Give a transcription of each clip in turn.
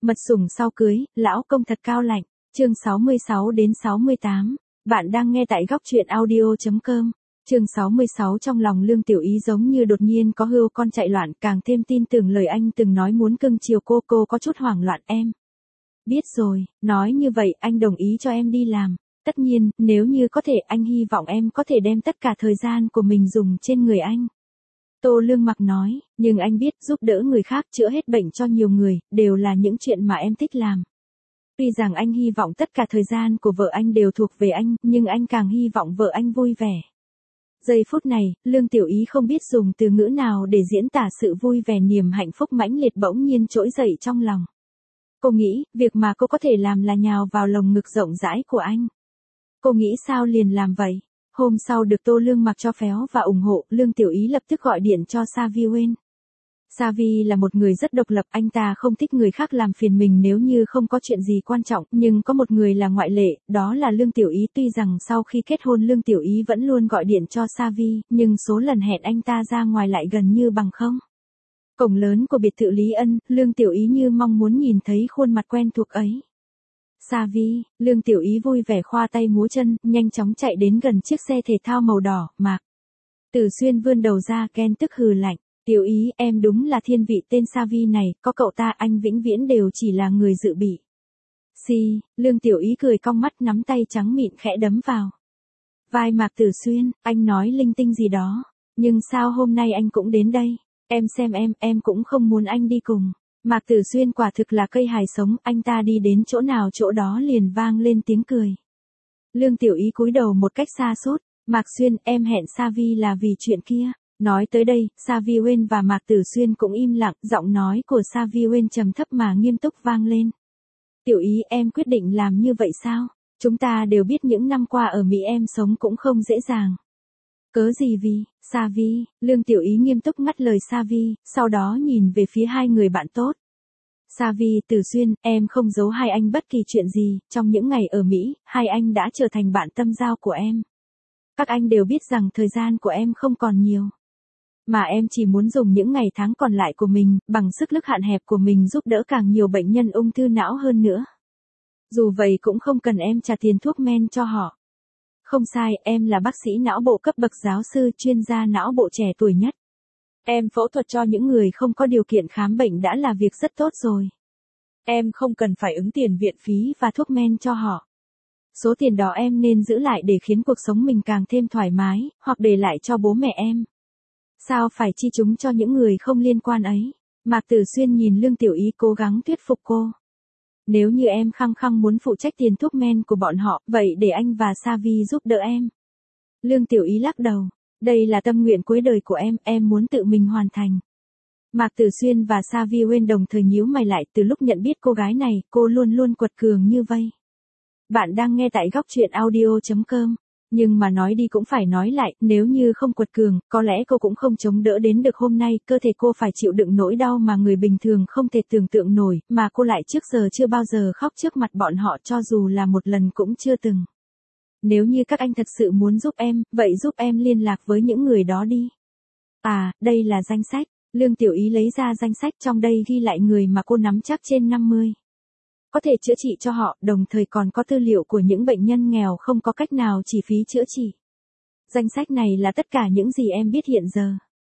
Mật sủng sau cưới, lão công thật cao lạnh. Chương 66 đến 68. Bạn đang nghe tại góc truyện audio.com. Chương 66 trong lòng Lương Tiểu Ý giống như đột nhiên có hươu con chạy loạn, càng thêm tin tưởng lời anh từng nói muốn cưng chiều cô có chút hoảng loạn em. Biết rồi, nói như vậy anh đồng ý cho em đi làm. Tất nhiên, nếu như có thể anh hy vọng em có thể đem tất cả thời gian của mình dùng trên người anh. Tô Lương Mặc nói, nhưng anh biết giúp đỡ người khác chữa hết bệnh cho nhiều người, đều là những chuyện mà em thích làm. Tuy rằng anh hy vọng tất cả thời gian của vợ anh đều thuộc về anh, nhưng anh càng hy vọng vợ anh vui vẻ. Giây phút này, Lương Tiểu Ý không biết dùng từ ngữ nào để diễn tả sự vui vẻ niềm hạnh phúc mãnh liệt bỗng nhiên trỗi dậy trong lòng. Cô nghĩ, việc mà cô có thể làm là nhào vào lồng ngực rộng rãi của anh. Cô nghĩ sao liền làm vậy. Hôm sau được Tô Lương Mặc cho phéo và ủng hộ, Lương Tiểu Ý lập tức gọi điện cho Savi Wen. Savi là một người rất độc lập, anh ta không thích người khác làm phiền mình nếu như không có chuyện gì quan trọng, nhưng có một người là ngoại lệ, đó là Lương Tiểu Ý. Tuy rằng sau khi kết hôn Lương Tiểu Ý vẫn luôn gọi điện cho Savi, nhưng số lần hẹn anh ta ra ngoài lại gần như bằng không. Cổng lớn của biệt thự Lý Ân, Lương Tiểu Ý như mong muốn nhìn thấy khuôn mặt quen thuộc ấy. Savi, Lương Tiểu Ý vui vẻ khoa tay múa chân, nhanh chóng chạy đến gần chiếc xe thể thao màu đỏ, Mạc Tử Xuyên vươn đầu ra ghen tức hừ lạnh. Tiểu Ý, em đúng là thiên vị tên Savi này, có cậu ta anh vĩnh viễn đều chỉ là người dự bị. Lương Tiểu Ý cười cong mắt nắm tay trắng mịn khẽ đấm vào vai Mạc Tử Xuyên, anh nói linh tinh gì đó, nhưng sao hôm nay anh cũng đến đây, em xem em cũng không muốn anh đi cùng. Mạc Tử Xuyên quả thực là cây hài sống, anh ta đi đến chỗ nào chỗ đó liền vang lên tiếng cười. Lương Tiểu Ý cúi đầu một cách xa sút, Mạc Xuyên, em hẹn Savi là vì chuyện kia. Nói tới đây, Savi Wen và Mạc Tử Xuyên cũng im lặng, giọng nói của Savi Wen trầm thấp mà nghiêm túc vang lên. Tiểu Ý, em quyết định làm như vậy sao? Chúng ta đều biết những năm qua ở Mỹ em sống cũng không dễ dàng. Cớ gì vì, Savi, Lương Tiểu Ý nghiêm túc ngắt lời Savi, sau đó nhìn về phía hai người bạn tốt. Savi, Tử Xuyên, em không giấu hai anh bất kỳ chuyện gì, trong những ngày ở Mỹ, hai anh đã trở thành bạn tâm giao của em. Các anh đều biết rằng thời gian của em không còn nhiều. Mà em chỉ muốn dùng những ngày tháng còn lại của mình, bằng sức lực hạn hẹp của mình giúp đỡ càng nhiều bệnh nhân ung thư não hơn nữa. Dù vậy cũng không cần em trả tiền thuốc men cho họ. Không sai, em là bác sĩ não bộ cấp bậc giáo sư chuyên gia não bộ trẻ tuổi nhất. Em phẫu thuật cho những người không có điều kiện khám bệnh đã là việc rất tốt rồi. Em không cần phải ứng tiền viện phí và thuốc men cho họ. Số tiền đó em nên giữ lại để khiến cuộc sống mình càng thêm thoải mái, hoặc để lại cho bố mẹ em. Sao phải chi chúng cho những người không liên quan ấy? Mạc Tử Xuyên nhìn Lương Tiểu Ý cố gắng thuyết phục cô. Nếu như em khăng khăng muốn phụ trách tiền thuốc men của bọn họ, vậy để anh và Savi giúp đỡ em. Lương Tiểu Ý lắc đầu. Đây là tâm nguyện cuối đời của em muốn tự mình hoàn thành. Mạc Tử Xuyên và Savi Wen đồng thời nhíu mày lại, từ lúc nhận biết cô gái này, cô luôn luôn quật cường như vây. Bạn đang nghe tại góc truyện audio.com. Nhưng mà nói đi cũng phải nói lại, nếu như không quật cường, có lẽ cô cũng không chống đỡ đến được hôm nay, cơ thể cô phải chịu đựng nỗi đau mà người bình thường không thể tưởng tượng nổi, mà cô lại trước giờ chưa bao giờ khóc trước mặt bọn họ, cho dù là một lần cũng chưa từng. Nếu như các anh thật sự muốn giúp em, vậy giúp em liên lạc với những người đó đi. À, đây là danh sách. Lương Tiểu Ý lấy ra danh sách, trong đây ghi lại người mà cô nắm chắc trên 50. Có thể chữa trị cho họ, đồng thời còn có tư liệu của những bệnh nhân nghèo không có cách nào chi phí chữa trị. Danh sách này là tất cả những gì em biết hiện giờ.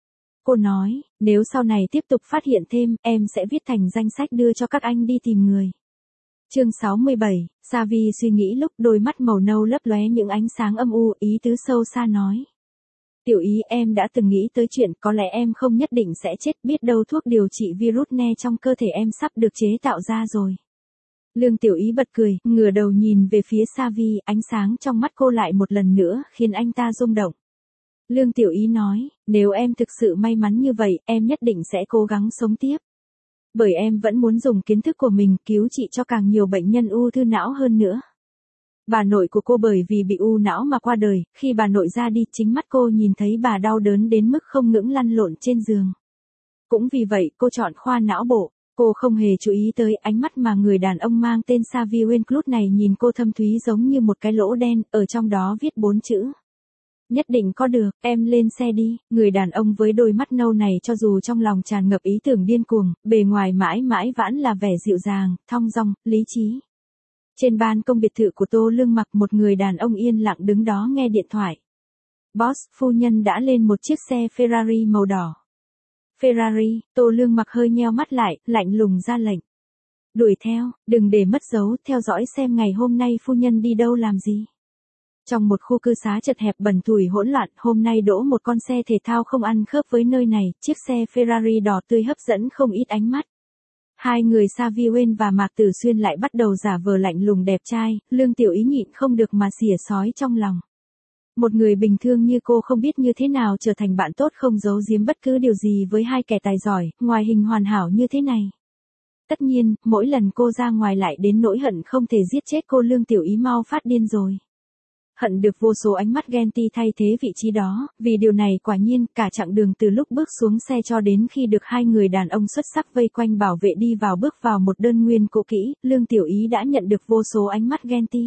Cô nói, nếu sau này tiếp tục phát hiện thêm, em sẽ viết thành danh sách đưa cho các anh đi tìm người. Chương 67, Savi suy nghĩ lúc đôi mắt màu nâu lấp lóe những ánh sáng âm u, ý tứ sâu xa nói. Tiểu Ý, em đã từng nghĩ tới chuyện có lẽ em không nhất định sẽ chết, biết đâu thuốc điều trị virus ne trong cơ thể em sắp được chế tạo ra rồi. Lương Tiểu Ý bật cười, ngửa đầu nhìn về phía Savi, ánh sáng trong mắt cô lại một lần nữa khiến anh ta rung động. Lương Tiểu Ý nói, nếu em thực sự may mắn như vậy, em nhất định sẽ cố gắng sống tiếp. Bởi em vẫn muốn dùng kiến thức của mình cứu trị cho càng nhiều bệnh nhân ung thư não hơn nữa. Bà nội của cô bởi vì bị u não mà qua đời, khi bà nội ra đi, chính mắt cô nhìn thấy bà đau đớn đến mức không ngừng lăn lộn trên giường. Cũng vì vậy, cô chọn khoa não bộ. Cô không hề chú ý tới ánh mắt mà người đàn ông mang tên Savi Wen lúc này nhìn cô thâm thúy giống như một cái lỗ đen, ở trong đó viết 4 chữ. Nhất định có được, em lên xe đi. Người đàn ông với đôi mắt nâu này cho dù trong lòng tràn ngập ý tưởng điên cuồng, bề ngoài mãi mãi vẫn là vẻ dịu dàng, thong dong, lý trí. Trên ban công biệt thự của Tô Lương Mặc, một người đàn ông yên lặng đứng đó nghe điện thoại. Boss, phu nhân đã lên một chiếc xe Ferrari màu đỏ. Ferrari, Tô Lương Mặc hơi nheo mắt lại, lạnh lùng ra lệnh. Đuổi theo, đừng để mất dấu, theo dõi xem ngày hôm nay phu nhân đi đâu làm gì. Trong một khu cư xá chật hẹp bẩn thỉu hỗn loạn, hôm nay đỗ một con xe thể thao không ăn khớp với nơi này, chiếc xe Ferrari đỏ tươi hấp dẫn không ít ánh mắt. Hai người Sa Vi Uyên và Mạc Tử Xuyên lại bắt đầu giả vờ lạnh lùng đẹp trai, Lương Tiểu Ý nhịn không được mà xỉa xói trong lòng. Một người bình thường như cô không biết như thế nào trở thành bạn tốt không giấu giếm bất cứ điều gì với hai kẻ tài giỏi, ngoại hình hoàn hảo như thế này. Tất nhiên, mỗi lần cô ra ngoài lại đến nỗi hận không thể giết chết cô. Lương Tiểu Ý mau phát điên rồi. Hận được vô số ánh mắt ghen tị thay thế vị trí đó, vì điều này quả nhiên cả chặng đường từ lúc bước xuống xe cho đến khi được hai người đàn ông xuất sắc vây quanh bảo vệ đi vào bước vào một đơn nguyên cũ kỹ, Lương Tiểu Ý đã nhận được vô số ánh mắt ghen tị.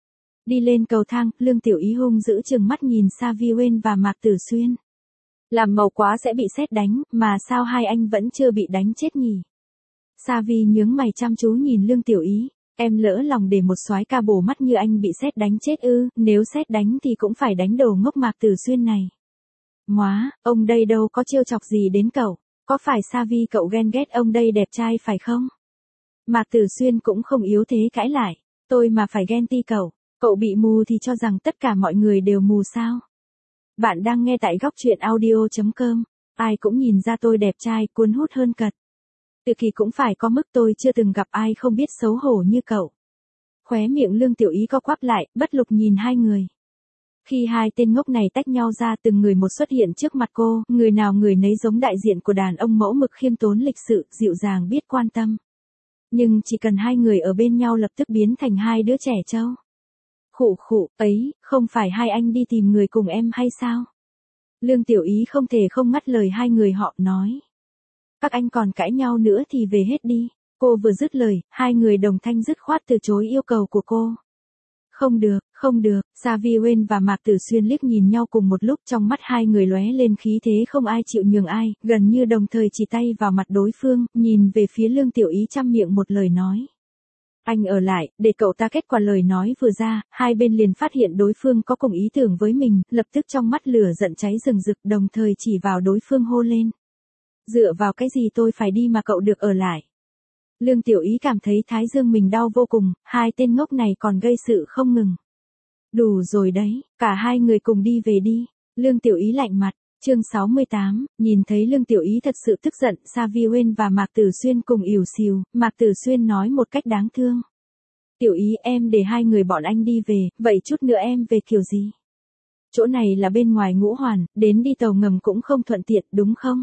Đi lên cầu thang, Lương Tiểu Ý hung dữ trừng mắt nhìn Sa Vi Uyên và Mạc Tử Xuyên. Làm màu quá sẽ bị sét đánh, mà sao hai anh vẫn chưa bị đánh chết nhỉ? Sa Vi nhướng mày chăm chú nhìn Lương Tiểu Ý. Em lỡ lòng để một soái ca bổ mắt như anh bị sét đánh chết ư? Nếu sét đánh thì cũng phải đánh đồ ngốc Mạc Tử Xuyên này. Móa, ông đây đâu có trêu chọc gì đến cậu. Có phải Sa Vi cậu ghen ghét ông đây đẹp trai phải không? Mạc Tử Xuyên cũng không yếu thế cãi lại. Tôi mà phải ghen ti cậu. Cậu bị mù thì cho rằng tất cả mọi người đều mù sao? Bạn đang nghe tại góc truyện audio.com. Ai cũng nhìn ra tôi đẹp trai, cuốn hút hơn cật. Tự kỳ cũng phải có mức, tôi chưa từng gặp ai không biết xấu hổ như cậu. Khóe miệng Lương Tiểu Ý co quắp lại, bất lực nhìn hai người. Khi hai tên ngốc này tách nhau ra, từng người một xuất hiện trước mặt cô, người nào người nấy giống đại diện của đàn ông mẫu mực khiêm tốn lịch sự, dịu dàng biết quan tâm. Nhưng chỉ cần hai người ở bên nhau lập tức biến thành hai đứa trẻ trâu. Khụ khụ, ấy, không phải hai anh đi tìm người cùng em hay sao? Lương Tiểu Ý không thể không ngắt lời hai người họ, nói. Các anh còn cãi nhau nữa thì về hết đi. Cô vừa dứt lời, hai người đồng thanh dứt khoát từ chối yêu cầu của cô. Không được, không được. Sa Vi Uyên và Mạc Tử Xuyên liếc nhìn nhau cùng một lúc, trong mắt hai người lóe lên khí thế không ai chịu nhường ai, gần như đồng thời chỉ tay vào mặt đối phương, nhìn về phía Lương Tiểu Ý chăm miệng một lời nói. Anh ở lại, để cậu ta. Kết quả lời nói vừa ra, hai bên liền phát hiện đối phương có cùng ý tưởng với mình, lập tức trong mắt lửa giận cháy rừng rực, đồng thời chỉ vào đối phương hô lên. Dựa vào cái gì tôi phải đi mà cậu được ở lại? Lương Tiểu Ý cảm thấy thái dương mình đau vô cùng, hai tên ngốc này còn gây sự không ngừng. Đủ rồi đấy, cả hai người cùng đi về đi. Lương Tiểu Ý lạnh mặt. Chương 68, nhìn thấy Lương Tiểu Ý thật sự tức giận, Sa Vi Uyên và Mạc Tử Xuyên cùng ỉu xìu, Mạc Tử Xuyên nói một cách đáng thương. Tiểu Ý, em để hai người bọn anh đi về, vậy chút nữa em về kiểu gì? Chỗ này là bên ngoài Ngũ Hoàn, đến đi tàu ngầm cũng không thuận tiện đúng không?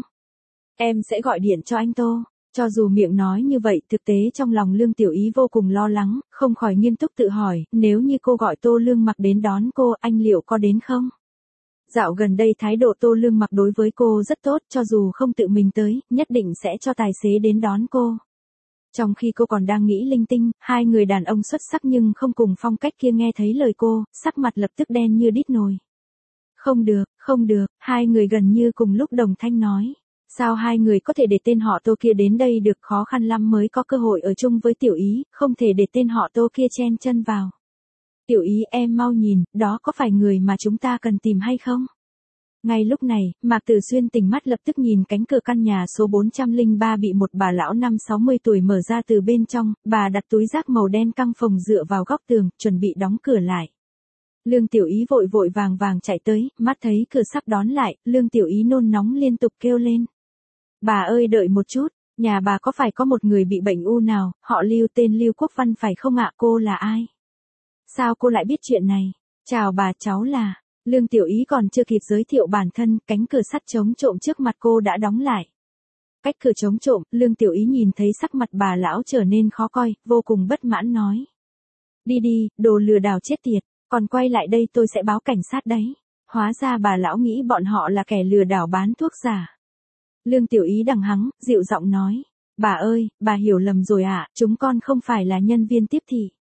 Em sẽ gọi điện cho anh Tô. Cho dù miệng nói như vậy, thực tế trong lòng Lương Tiểu Ý vô cùng lo lắng, không khỏi nghiêm túc tự hỏi, nếu như cô gọi Tô Lương Mặc đến đón cô, anh liệu có đến không? Dạo gần đây thái độ Tô Lương Mặc đối với cô rất tốt, cho dù không tự mình tới, nhất định sẽ cho tài xế đến đón cô. Trong khi cô còn đang nghĩ linh tinh, hai người đàn ông xuất sắc nhưng không cùng phong cách kia nghe thấy lời cô, sắc mặt lập tức đen như đít nồi. Không được, không được, hai người gần như cùng lúc đồng thanh nói. Sao hai người có thể để tên họ Tô kia đến đây được, khó khăn lắm mới có cơ hội ở chung với Tiểu Ý, không thể để tên họ Tô kia chen chân vào. Tiểu Ý, em mau nhìn, đó có phải người mà chúng ta cần tìm hay không? Ngay lúc này, Mạc Tử Xuyên tỉnh mắt lập tức nhìn cánh cửa căn nhà số 403 bị một bà lão 50-60 tuổi mở ra từ bên trong, bà đặt túi rác màu đen căng phồng dựa vào góc tường, chuẩn bị đóng cửa lại. Lương Tiểu Ý vội vội vàng vàng chạy tới, mắt thấy cửa sắp đón lại, Lương Tiểu Ý nôn nóng liên tục kêu lên. Bà ơi đợi một chút, nhà bà có phải có một người bị bệnh u nào, họ Lưu tên Lưu Quốc Văn phải không ạ? Cô là ai? Sao cô lại biết chuyện này? Chào bà, cháu là... Lương Tiểu Ý còn chưa kịp giới thiệu bản thân, cánh cửa sắt chống trộm trước mặt cô đã đóng lại. Cách cửa chống trộm, Lương Tiểu Ý nhìn thấy sắc mặt bà lão trở nên khó coi, vô cùng bất mãn nói. Đi đi, đồ lừa đảo chết tiệt, còn quay lại đây tôi sẽ báo cảnh sát đấy. Hóa ra bà lão nghĩ bọn họ là kẻ lừa đảo bán thuốc giả. Lương Tiểu Ý đằng hắng, dịu giọng nói. Bà ơi, bà hiểu lầm rồi ạ, chúng con không phải là nhân viên tiếp thị.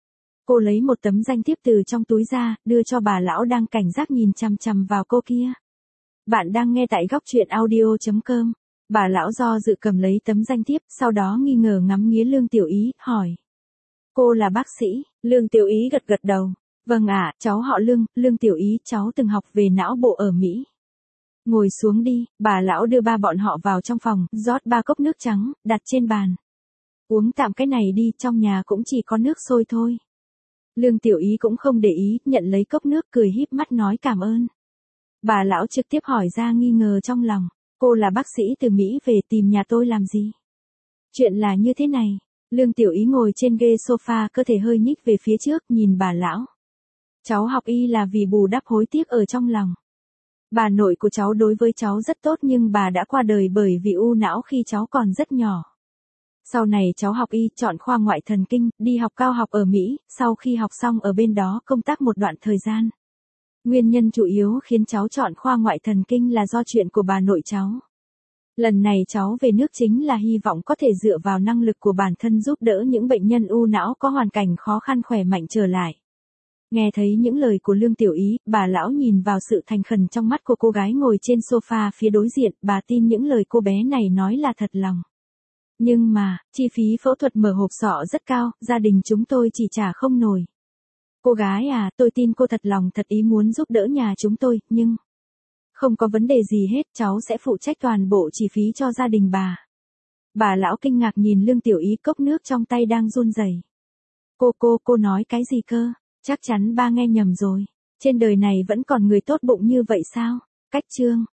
Cô lấy một tấm danh thiếp từ trong túi ra, đưa cho bà lão đang cảnh giác nhìn chằm chằm vào cô kia. Bạn đang nghe tại góc truyện audio.com. Bà lão do dự cầm lấy tấm danh thiếp, sau đó nghi ngờ ngắm nghía Lương Tiểu Ý, hỏi. Cô là bác sĩ? Lương Tiểu Ý gật gật đầu. Vâng ạ, cháu họ Lương, Lương Tiểu Ý, cháu từng học về não bộ ở Mỹ. Ngồi xuống đi, bà lão đưa ba bọn họ vào trong phòng, rót 3 cốc nước trắng, đặt trên bàn. Uống tạm cái này đi, trong nhà cũng chỉ có nước sôi thôi. Lương Tiểu Ý cũng không để ý, nhận lấy cốc nước cười híp mắt nói cảm ơn. Bà lão trực tiếp hỏi ra nghi ngờ trong lòng. Cô là bác sĩ từ Mỹ về tìm nhà tôi làm gì? Chuyện là như thế này. Lương Tiểu Ý ngồi trên ghế sofa, cơ thể hơi nhích về phía trước, nhìn bà lão. Cháu học y là vì bù đắp hối tiếc ở trong lòng. Bà nội của cháu đối với cháu rất tốt nhưng bà đã qua đời bởi vì u não khi cháu còn rất nhỏ. Sau này cháu học y, chọn khoa ngoại thần kinh, đi học cao học ở Mỹ, sau khi học xong ở bên đó công tác một đoạn thời gian. Nguyên nhân chủ yếu khiến cháu chọn khoa ngoại thần kinh là do chuyện của bà nội cháu. Lần này cháu về nước chính là hy vọng có thể dựa vào năng lực của bản thân giúp đỡ những bệnh nhân u não có hoàn cảnh khó khăn khỏe mạnh trở lại. Nghe thấy những lời của Lương Tiểu Ý, bà lão nhìn vào sự thành khẩn trong mắt của cô gái ngồi trên sofa phía đối diện, bà tin những lời cô bé này nói là thật lòng. Nhưng mà, chi phí phẫu thuật mở hộp sọ rất cao, gia đình chúng tôi chỉ trả không nổi. Cô gái à, tôi tin cô thật lòng thật ý muốn giúp đỡ nhà chúng tôi, nhưng... Không có vấn đề gì hết, cháu sẽ phụ trách toàn bộ chi phí cho gia đình bà. Bà lão kinh ngạc nhìn Lương Tiểu Ý, cốc nước trong tay đang run rẩy. Cô nói cái gì cơ? Chắc chắn ba nghe nhầm rồi. Trên đời này vẫn còn người tốt bụng như vậy sao? Cách chương.